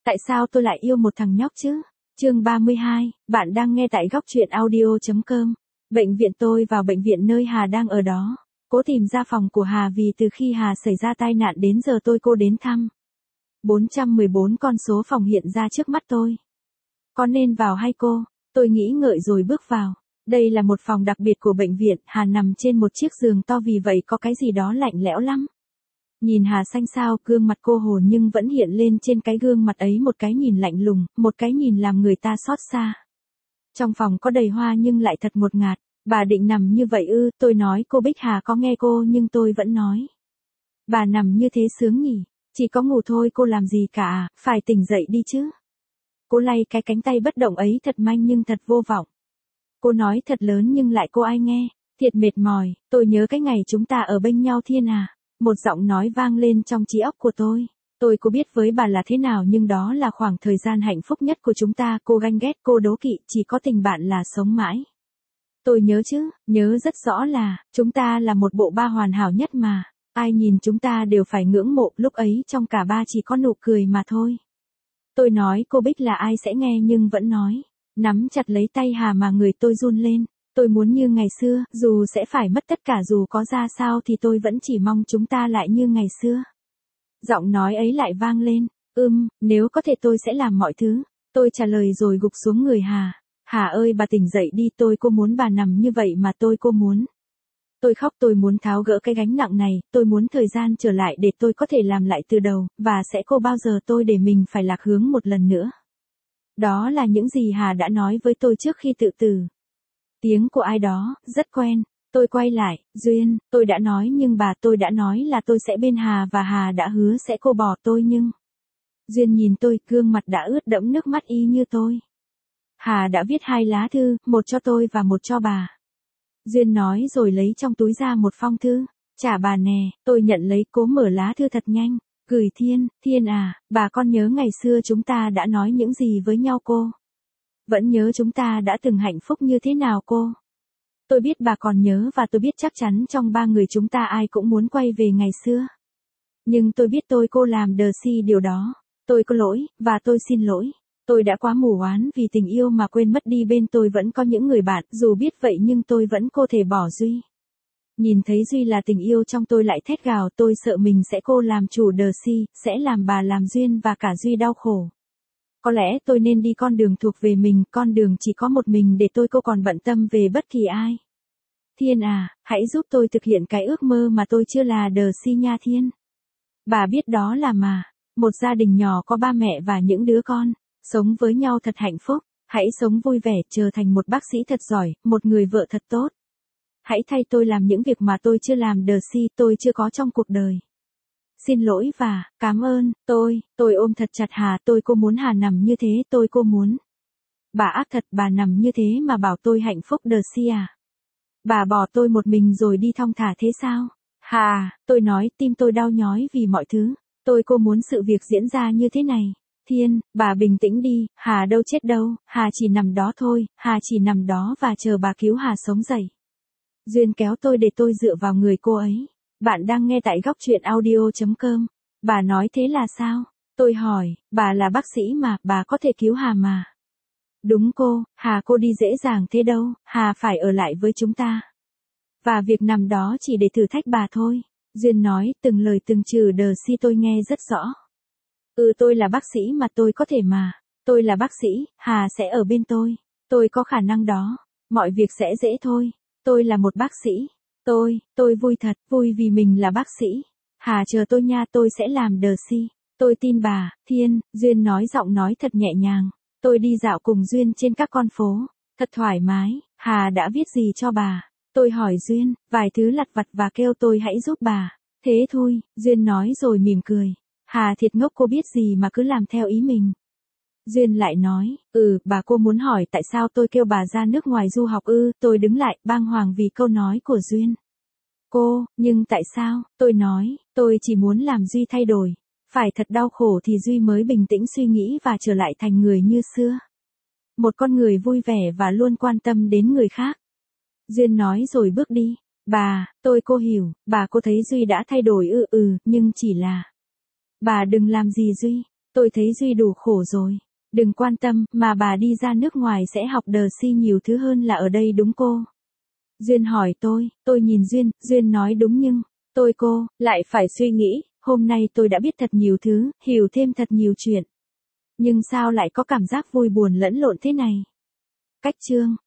Tại sao tôi lại yêu một thằng nhóc chứ? Chương 32, bạn đang nghe tại góc truyện audio.com. Bệnh viện. Tôi vào bệnh viện nơi Hà đang ở đó. Cố tìm ra phòng của Hà vì từ khi Hà xảy ra tai nạn đến giờ cô đến thăm. 414 con số phòng hiện ra trước mắt tôi. Có nên vào hay cô? Tôi nghĩ ngợi rồi bước vào. Đây là một phòng đặc biệt của bệnh viện, Hà nằm trên một chiếc giường to vì vậy có cái gì đó lạnh lẽo lắm. Nhìn Hà xanh xao, gương mặt cô hồn nhưng vẫn hiện lên trên cái gương mặt ấy một cái nhìn lạnh lùng, một cái nhìn làm người ta xót xa. Trong phòng có đầy hoa nhưng lại thật ngột ngạt. Bà định nằm như vậy ư? Tôi nói. Cô Bích Hà có nghe cô nhưng tôi vẫn nói. Bà nằm như thế sướng nhỉ? Chỉ có ngủ thôi, cô làm gì cả à? Phải tỉnh dậy đi chứ. Cô lay cái cánh tay bất động ấy thật manh nhưng thật vô vọng. Cô nói thật lớn nhưng lại cô ai nghe. Thiệt mệt mỏi. Tôi nhớ cái ngày chúng ta ở bên nhau Thiên à. Một giọng nói vang lên trong trí óc của tôi. Tôi có biết với bà là thế nào nhưng đó là khoảng thời gian hạnh phúc nhất của chúng ta. Cô ganh ghét, cô đố kỵ, chỉ có tình bạn là sống mãi. Tôi nhớ chứ, nhớ rất rõ là, chúng ta là một bộ ba hoàn hảo nhất mà. Ai nhìn chúng ta đều phải ngưỡng mộ, lúc ấy trong cả ba chỉ có nụ cười mà thôi. Tôi nói cô Bích là ai sẽ nghe nhưng vẫn nói. Nắm chặt lấy tay Hà mà người tôi run lên. Tôi muốn như ngày xưa, dù sẽ phải mất tất cả, dù có ra sao thì tôi vẫn chỉ mong chúng ta lại như ngày xưa. Giọng nói ấy lại vang lên. Nếu có thể tôi sẽ làm mọi thứ. Tôi trả lời rồi gục xuống người Hà. Hà ơi, bà tỉnh dậy đi, cô muốn bà nằm như vậy mà cô muốn. Tôi khóc, tôi muốn tháo gỡ cái gánh nặng này, tôi muốn thời gian trở lại để tôi có thể làm lại từ đầu, và sẽ cô bao giờ tôi để mình phải lạc hướng một lần nữa. Đó là những gì Hà đã nói với tôi trước khi tự tử. Tiếng của ai đó, rất quen. Tôi quay lại. Duyên, tôi đã nói nhưng tôi đã nói là tôi sẽ bên Hà và Hà đã hứa sẽ cô bỏ tôi nhưng. Duyên nhìn tôi, gương mặt đã ướt đẫm nước mắt y như tôi. Hà đã viết 2 lá thư, một cho tôi và một cho bà. Duyên nói rồi lấy trong túi ra một phong thư. Trả bà nè. Tôi nhận lấy, cố mở lá thư thật nhanh. Gửi Thiên. Thiên à, bà con nhớ ngày xưa chúng ta đã nói những gì với nhau cô? Vẫn nhớ chúng ta đã từng hạnh phúc như thế nào cô? Tôi biết bà còn nhớ và tôi biết chắc chắn trong 3 người chúng ta ai cũng muốn quay về ngày xưa. Nhưng tôi biết cô làm điều đó. Tôi có lỗi, và tôi xin lỗi. Tôi đã quá mù oán vì tình yêu mà quên mất đi bên tôi vẫn có những người bạn, dù biết vậy nhưng tôi vẫn có thể bỏ Duy. Nhìn thấy Duy là tình yêu trong tôi lại thét gào, tôi sợ mình sẽ làm chủ sẽ làm bà làm Duyên và cả Duy đau khổ. Có lẽ tôi nên đi con đường thuộc về mình, con đường chỉ có một mình để cô còn bận tâm về bất kỳ ai. Thiên à, hãy giúp tôi thực hiện cái ước mơ mà tôi chưa là nha Thiên. Bà biết đó là một gia đình nhỏ có ba mẹ và những đứa con, sống với nhau thật hạnh phúc, hãy sống vui vẻ, trở thành một bác sĩ thật giỏi, một người vợ thật tốt. Hãy thay tôi làm những việc mà tôi chưa làm tôi chưa có trong cuộc đời. Xin lỗi và cảm ơn. Tôi ôm thật chặt Hà, cô muốn Hà nằm như thế, cô muốn. Bà ác thật, bà nằm như thế mà bảo tôi hạnh phúc à? Bà bỏ tôi một mình rồi đi thong thả thế sao? Hà, tôi nói, tim tôi đau nhói vì mọi thứ. Cô muốn sự việc diễn ra như thế này. Thiên, bà bình tĩnh đi, Hà đâu chết đâu, Hà chỉ nằm đó thôi, Hà chỉ nằm đó và chờ bà cứu Hà sống dậy. Duyên kéo tôi để tôi dựa vào người cô ấy. Bạn đang nghe tại góc truyện audio.com. Bà nói thế là sao? Tôi hỏi, bà là bác sĩ mà, bà có thể cứu Hà mà. Đúng cô, Hà cô đi dễ dàng thế đâu, Hà phải ở lại với chúng ta. Và việc nằm đó chỉ để thử thách bà thôi. Duyên nói, từng lời từng chữ tôi nghe rất rõ. Tôi là bác sĩ mà tôi có thể mà. Tôi là bác sĩ, Hà sẽ ở bên tôi. Tôi có khả năng đó. Mọi việc sẽ dễ thôi. Tôi là một bác sĩ. Tôi vui thật, vui vì mình là bác sĩ. Hà chờ tôi nha, tôi sẽ làm Tôi tin bà. Thiên, Duyên nói, giọng nói thật nhẹ nhàng. Tôi đi dạo cùng Duyên trên các con phố. Thật thoải mái. Hà đã viết gì cho bà? Tôi hỏi Duyên, vài thứ lặt vặt và kêu tôi hãy giúp bà. Thế thôi, Duyên nói rồi mỉm cười. Hà thiệt ngốc, cô biết gì mà cứ làm theo ý mình. Duyên lại nói, bà cô muốn hỏi tại sao tôi kêu bà ra nước ngoài du học tôi đứng lại, bàng hoàng vì câu nói của Duyên. Nhưng tại sao? Tôi nói, tôi chỉ muốn làm Duy thay đổi. Phải thật đau khổ thì Duy mới bình tĩnh suy nghĩ và trở lại thành người như xưa. Một con người vui vẻ và luôn quan tâm đến người khác. Duyên nói rồi bước đi. Cô hiểu, cô thấy Duy đã thay đổi nhưng chỉ là. Bà đừng làm gì Duy. Tôi thấy Duy đủ khổ rồi. Đừng quan tâm, mà bà đi ra nước ngoài sẽ học đờ si nhiều thứ hơn là ở đây đúng cô? Duyên hỏi tôi nhìn Duyên nói đúng nhưng, cô, lại phải suy nghĩ, hôm nay tôi đã biết thật nhiều thứ, hiểu thêm thật nhiều chuyện. Nhưng sao lại có cảm giác vui buồn lẫn lộn thế này? Cách chương